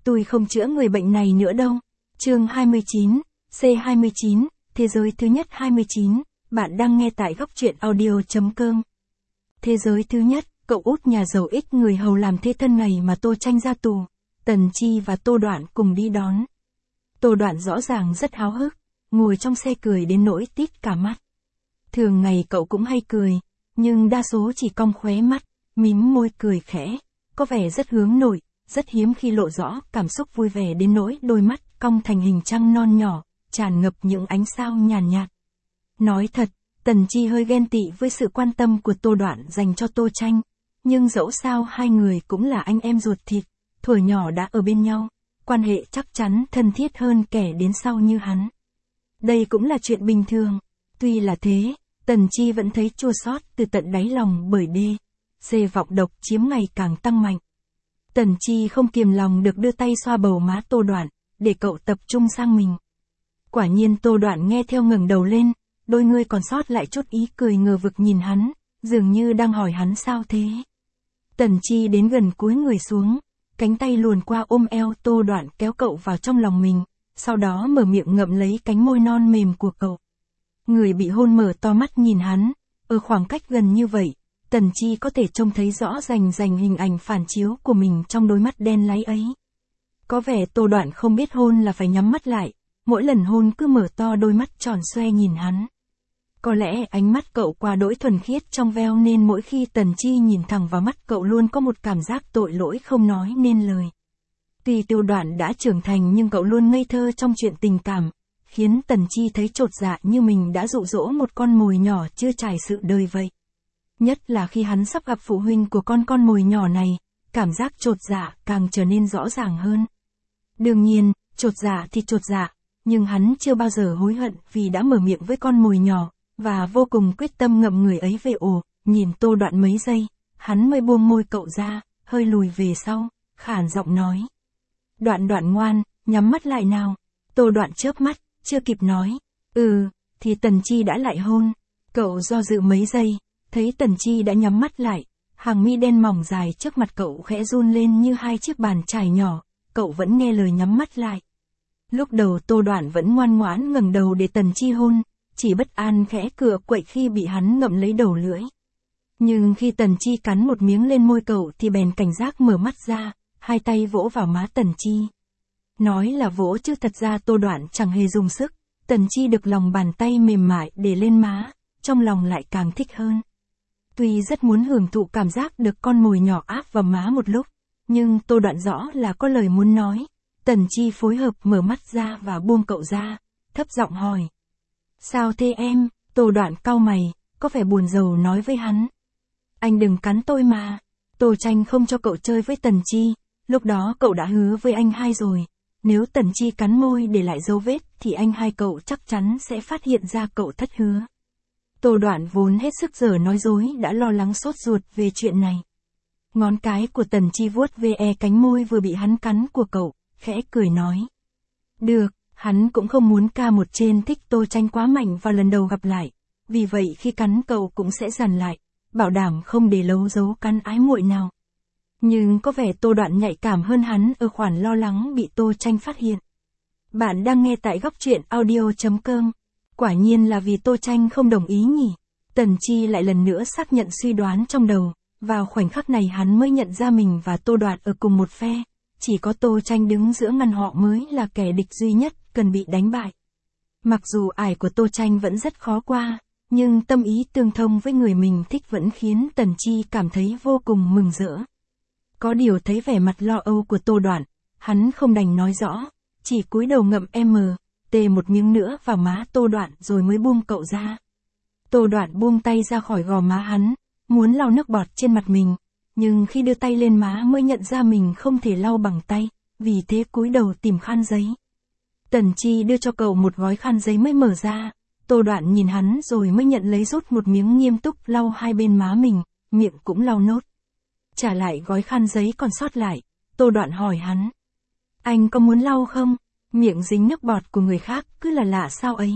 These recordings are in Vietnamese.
Tôi không chữa người bệnh này nữa đâu. Chương 29, C29, Thế giới thứ nhất 29, bạn đang nghe tại góc truyện audio.com. Thế giới thứ nhất, cậu út nhà giàu ích người hầu làm thế thân ngày mà Tô Tranh ra tù, Tần Chi và Tô Đoạn cùng đi đón. Tô Đoạn rõ ràng rất háo hức, ngồi trong xe cười đến nỗi tít cả mắt. Thường ngày cậu cũng hay cười, nhưng đa số chỉ cong khóe mắt, mím môi cười khẽ, có vẻ rất hướng nội, rất hiếm khi lộ rõ cảm xúc vui vẻ đến nỗi đôi mắt cong thành hình trăng non nhỏ, tràn ngập những ánh sao nhàn nhạt. Nói thật, Tần Chi hơi ghen tị với sự quan tâm của Tô Đoạn dành cho Tô Tranh, nhưng dẫu sao hai người cũng là anh em ruột thịt, thuở nhỏ đã ở bên nhau, quan hệ chắc chắn thân thiết hơn kẻ đến sau như hắn. Đây cũng là chuyện bình thường, tuy là thế, Tần Chi vẫn thấy chua xót từ tận đáy lòng bởi vọng độc chiếm ngày càng tăng mạnh. Tần Chi không kiềm lòng được đưa tay xoa bầu má Tô Đoạn, để cậu tập trung sang mình. Quả nhiên Tô Đoạn nghe theo ngẩng đầu lên, đôi ngươi còn sót lại chút ý cười ngờ vực nhìn hắn, dường như đang hỏi hắn sao thế. Tần Chi đến gần cúi người xuống, cánh tay luồn qua ôm eo Tô Đoạn kéo cậu vào trong lòng mình, sau đó mở miệng ngậm lấy cánh môi non mềm của cậu. Người bị hôn mở to mắt nhìn hắn, ở khoảng cách gần như vậy, Tần Chi có thể trông thấy rõ rành hình ảnh phản chiếu của mình trong đôi mắt đen láy ấy. Có vẻ Tô Đoạn không biết hôn là phải nhắm mắt lại, mỗi lần hôn cứ mở to đôi mắt tròn xoe nhìn hắn. Có lẽ ánh mắt cậu quá đỗi thuần khiết trong veo nên mỗi khi Tần Chi nhìn thẳng vào mắt cậu luôn có một cảm giác tội lỗi không nói nên lời. Tuy Tô Đoạn đã trưởng thành nhưng cậu luôn ngây thơ trong chuyện tình cảm, khiến Tần Chi thấy chột dạ như mình đã dụ dỗ một con mồi nhỏ chưa trải sự đời vậy. Nhất là khi hắn sắp gặp phụ huynh của con mồi nhỏ này, cảm giác chột dạ càng trở nên rõ ràng hơn. Đương nhiên, chột dạ thì chột dạ, nhưng hắn chưa bao giờ hối hận vì đã mở miệng với con mồi nhỏ, và vô cùng quyết tâm ngậm người ấy về ổ. Nhìn Tô Đoạn mấy giây, hắn mới buông môi cậu ra, hơi lùi về sau, khản giọng nói. Đoạn ngoan, nhắm mắt lại nào. Tô Đoạn chớp mắt, chưa kịp nói, thì Tần Chi đã lại hôn. Cậu do dự mấy giây, thấy Tần Chi đã nhắm mắt lại, hàng mi đen mỏng dài trước mặt cậu khẽ run lên như hai chiếc bàn chải nhỏ, cậu vẫn nghe lời nhắm mắt lại. Lúc đầu Tô Đoạn vẫn ngoan ngoãn ngẩng đầu để Tần Chi hôn, chỉ bất an khẽ cựa quậy khi bị hắn ngậm lấy đầu lưỡi. Nhưng khi Tần Chi cắn một miếng lên môi cậu thì bèn cảnh giác mở mắt ra, hai tay vỗ vào má Tần Chi. Nói là vỗ chứ thật ra Tô Đoạn chẳng hề dùng sức, Tần Chi được lòng bàn tay mềm mại để lên má, trong lòng lại càng thích hơn. Tuy rất muốn hưởng thụ cảm giác được con mồi nhỏ áp vào má một lúc, nhưng Tô Đoạn rõ là có lời muốn nói. Tần Chi phối hợp mở mắt ra và buông cậu ra, thấp giọng hỏi. Sao thế em? Tô Đoạn cau mày, có vẻ buồn rầu nói với hắn. Anh đừng cắn tôi mà. Tô Tranh không cho cậu chơi với Tần Chi, lúc đó cậu đã hứa với anh hai rồi. Nếu Tần Chi cắn môi để lại dấu vết thì anh hai cậu chắc chắn sẽ phát hiện ra cậu thất hứa. Tô Đoạn vốn hết sức giờ nói dối đã lo lắng sốt ruột về chuyện này. Ngón cái của Tần Chi vuốt ve cánh môi vừa bị hắn cắn của cậu, khẽ cười nói. Được, hắn cũng không muốn ca một trên thích Tô Tranh quá mạnh vào lần đầu gặp lại, vì vậy khi cắn cậu cũng sẽ dằn lại, bảo đảm không để lâu dấu cắn ái muội nào. Nhưng có vẻ Tô Đoạn nhạy cảm hơn hắn ở khoản lo lắng bị Tô Tranh phát hiện. Bạn đang nghe tại góc truyện audio.com. Quả nhiên là vì Tô Tranh không đồng ý nhỉ. Tần Chi lại lần nữa xác nhận suy đoán trong đầu, vào khoảnh khắc này hắn mới nhận ra mình và Tô Đoạn ở cùng một phe, chỉ có Tô Tranh đứng giữa ngăn họ mới là kẻ địch duy nhất cần bị đánh bại. Mặc dù ải của Tô Tranh vẫn rất khó qua, nhưng tâm ý tương thông với người mình thích vẫn khiến Tần Chi cảm thấy vô cùng mừng rỡ. Có điều thấy vẻ mặt lo âu của Tô Đoạn, hắn không đành nói rõ, chỉ cúi đầu ngậm một miếng nữa vào má Tô Đoạn rồi mới buông cậu ra. Tô Đoạn buông tay ra khỏi gò má hắn, muốn lau nước bọt trên mặt mình, nhưng khi đưa tay lên má mới nhận ra mình không thể lau bằng tay, vì thế cúi đầu tìm khăn giấy. Tần Chi đưa cho cậu một gói khăn giấy mới mở ra, Tô Đoạn nhìn hắn rồi mới nhận lấy rút một miếng nghiêm túc lau hai bên má mình, miệng cũng lau nốt. Trả lại gói khăn giấy còn sót lại, Tô Đoạn hỏi hắn. Anh có muốn lau không? Miệng dính nước bọt của người khác cứ là lạ sao ấy.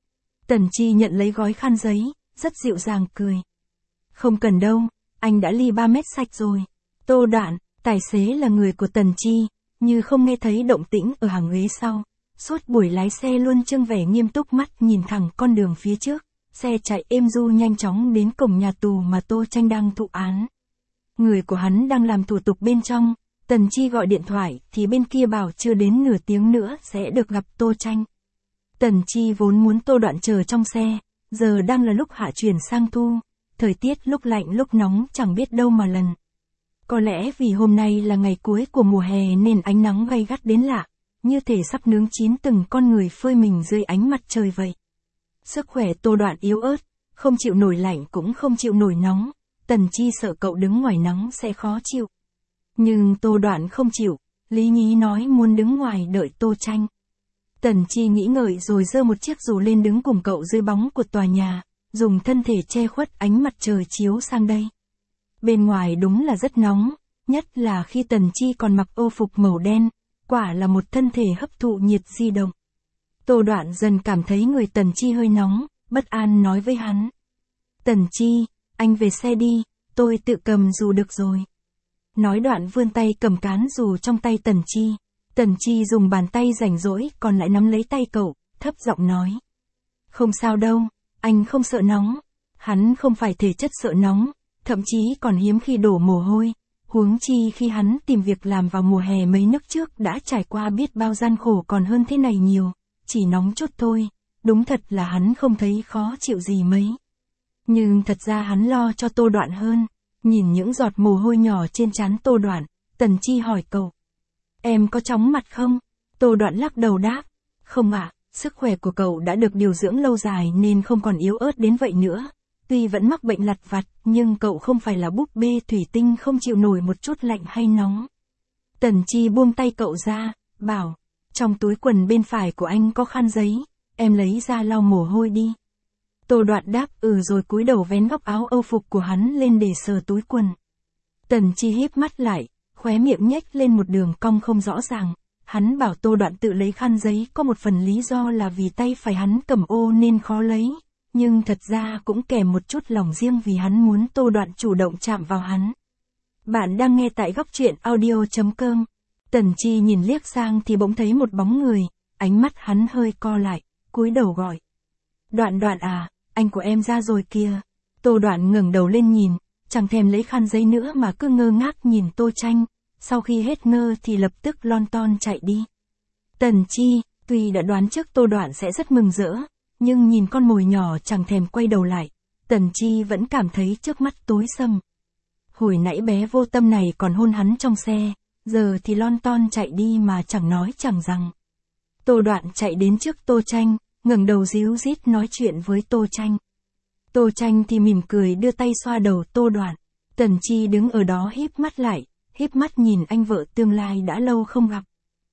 Tần Chi nhận lấy gói khăn giấy, rất dịu dàng cười. Không cần đâu, anh đã ly 3 mét sạch rồi. Tô Đoạn, tài xế là người của Tần Chi, như không nghe thấy động tĩnh ở hàng ghế sau. Suốt buổi lái xe luôn trưng vẻ nghiêm túc, mắt nhìn thẳng con đường phía trước. Xe chạy êm du nhanh chóng đến cổng nhà tù mà Tô Tranh đang thụ án. Người của hắn đang làm thủ tục bên trong. Tần Chi gọi điện thoại thì bên kia bảo chưa đến nửa tiếng nữa sẽ được gặp Tô Tranh. Tần Chi vốn muốn Tô Đoạn chờ trong xe, giờ đang là lúc hạ chuyển sang thu, thời tiết lúc lạnh lúc nóng chẳng biết đâu mà lần. Có lẽ vì hôm nay là ngày cuối của mùa hè nên ánh nắng gay gắt đến lạ, như thể sắp nướng chín từng con người phơi mình dưới ánh mặt trời vậy. Sức khỏe Tô Đoạn yếu ớt, không chịu nổi lạnh cũng không chịu nổi nóng, Tần Chi sợ cậu đứng ngoài nắng sẽ khó chịu. Nhưng Tô Đoạn không chịu, lý nhí nói muốn đứng ngoài đợi Tô Tranh. Tần Chi nghĩ ngợi rồi giơ một chiếc dù lên đứng cùng cậu dưới bóng của tòa nhà, dùng thân thể che khuất ánh mặt trời chiếu sang đây. Bên ngoài đúng là rất nóng, nhất là khi Tần Chi còn mặc ô phục màu đen, quả là một thân thể hấp thụ nhiệt di động. Tô Đoạn dần cảm thấy người Tần Chi hơi nóng, bất an nói với hắn. Tần Chi, anh về xe đi, tôi tự cầm dù được rồi. Nói đoạn vươn tay cầm cán dù trong tay Tần Chi. Tần Chi dùng bàn tay rảnh rỗi còn lại nắm lấy tay cậu, thấp giọng nói. Không sao đâu, anh không sợ nóng. Hắn không phải thể chất sợ nóng, thậm chí còn hiếm khi đổ mồ hôi. Huống chi khi hắn tìm việc làm vào mùa hè mấy nước trước đã trải qua biết bao gian khổ còn hơn thế này nhiều, chỉ nóng chút thôi, đúng thật là hắn không thấy khó chịu gì mấy. Nhưng thật ra hắn lo cho Tô Đoạn hơn, nhìn những giọt mồ hôi nhỏ trên trán Tô Đoạn, Tần Chi hỏi cậu. Em có chóng mặt không? Tô Đoạn lắc đầu đáp. Không ạ, sức khỏe của cậu đã được điều dưỡng lâu dài nên không còn yếu ớt đến vậy nữa. Tuy vẫn mắc bệnh lặt vặt, nhưng cậu không phải là búp bê thủy tinh không chịu nổi một chút lạnh hay nóng. Tần Chi buông tay cậu ra, bảo, trong túi quần bên phải của anh có khăn giấy, em lấy ra lau mồ hôi đi. Tô Đoạn đáp rồi cúi đầu vén góc áo âu phục của hắn lên để sờ túi quần. Tần Chi híp mắt lại, khóe miệng nhếch lên một đường cong không rõ ràng. Hắn bảo Tô Đoạn tự lấy khăn giấy có một phần lý do là vì tay phải hắn cầm ô nên khó lấy. Nhưng thật ra cũng kèm một chút lòng riêng vì hắn muốn Tô Đoạn chủ động chạm vào hắn. Bạn đang nghe tại góc truyện audio.com. Tần Chi nhìn liếc sang thì bỗng thấy một bóng người, ánh mắt hắn hơi co lại, cúi đầu gọi. Đoạn Đoạn à, anh của em ra rồi kìa. Tô Đoạn ngẩng đầu lên nhìn, chẳng thèm lấy khăn giấy nữa mà cứ ngơ ngác nhìn Tô Tranh, sau khi hết ngơ thì lập tức lon ton chạy đi. Tần Chi, tuy đã đoán trước Tô Đoạn sẽ rất mừng rỡ, nhưng nhìn con mồi nhỏ chẳng thèm quay đầu lại, Tần Chi vẫn cảm thấy trước mắt tối sầm. Hồi nãy bé vô tâm này còn hôn hắn trong xe, giờ thì lon ton chạy đi mà chẳng nói chẳng rằng. Tô Đoạn chạy đến trước Tô Tranh, ngẩng đầu ríu rít nói chuyện với Tô Tranh. Tô Tranh thì mỉm cười đưa tay xoa đầu Tô Đoạn. Tần Chi đứng ở đó híp mắt lại, híp mắt nhìn anh vợ tương lai đã lâu không gặp.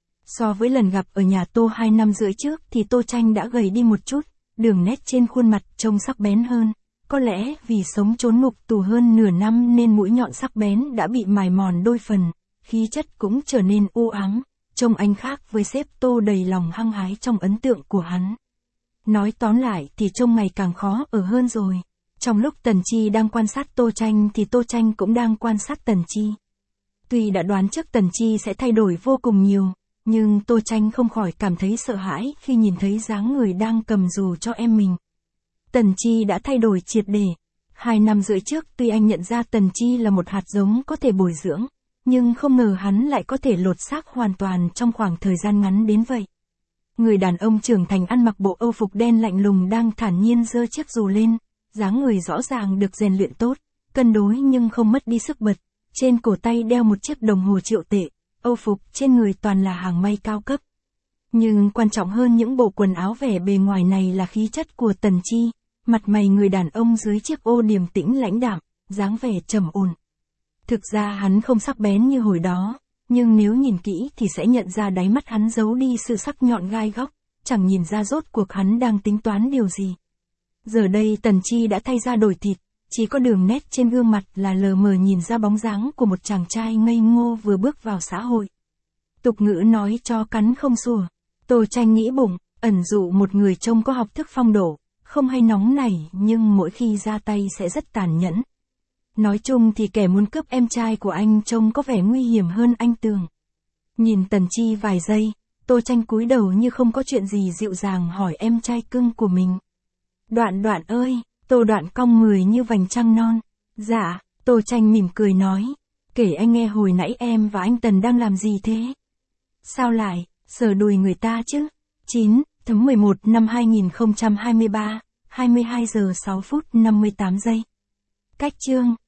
So với lần gặp ở nhà Tô 2 năm rưỡi trước thì Tô Tranh đã gầy đi một chút, đường nét trên khuôn mặt trông sắc bén hơn. Có lẽ vì sống trốn ngục tù hơn nửa năm nên mũi nhọn sắc bén đã bị mài mòn đôi phần, khí chất cũng trở nên u ám, trông anh khác với sếp Tô đầy lòng hăng hái trong ấn tượng của hắn. Nói tóm lại thì trông ngày càng khó ở hơn rồi. Trong lúc Tần Chi đang quan sát Tô Tranh thì Tô Tranh cũng đang quan sát Tần Chi. Tuy đã đoán trước Tần Chi sẽ thay đổi vô cùng nhiều, nhưng Tô Tranh không khỏi cảm thấy sợ hãi khi nhìn thấy dáng người đang cầm dù cho em mình. Tần Chi đã thay đổi triệt để. 2 năm rưỡi trước tuy anh nhận ra Tần Chi là một hạt giống có thể bồi dưỡng, nhưng không ngờ hắn lại có thể lột xác hoàn toàn trong khoảng thời gian ngắn đến vậy. Người đàn ông trưởng thành ăn mặc bộ âu phục đen lạnh lùng đang thản nhiên giơ chiếc dù lên, dáng người rõ ràng được rèn luyện tốt, cân đối nhưng không mất đi sức bật, trên cổ tay đeo một chiếc đồng hồ triệu tệ, âu phục trên người toàn là hàng may cao cấp. Nhưng quan trọng hơn những bộ quần áo vẻ bề ngoài này là khí chất của Tần Chi, mặt mày người đàn ông dưới chiếc ô điềm tĩnh lãnh đạm, dáng vẻ trầm ổn. Thực ra hắn không sắc bén như hồi đó, nhưng nếu nhìn kỹ thì sẽ nhận ra đáy mắt hắn giấu đi sự sắc nhọn gai góc, chẳng nhìn ra rốt cuộc hắn đang tính toán điều gì. Giờ đây Tần Chi đã thay da đổi thịt, chỉ có đường nét trên gương mặt là lờ mờ nhìn ra bóng dáng của một chàng trai ngây ngô vừa bước vào xã hội. Tục ngữ nói chó cắn không sủa. Tô Tranh nghĩ bụng, ẩn dụ một người trông có học thức phong độ, không hay nóng nảy nhưng mỗi khi ra tay sẽ rất tàn nhẫn. Nói chung thì kẻ muốn cướp em trai của anh trông có vẻ nguy hiểm hơn anh tưởng. Nhìn Tần Chi vài giây, Tô Tranh cúi đầu như không có chuyện gì dịu dàng hỏi em trai cưng của mình. Đoạn Đoạn ơi, Tô Đoạn cong người như vành trăng non. Dạ, Tô Tranh mỉm cười nói. Kể anh nghe hồi nãy em và anh Tần đang làm gì thế? Sao lại, sờ đùi người ta chứ? 9/11 năm 2023, 22 giờ 6 phút 58 giây. Cách chương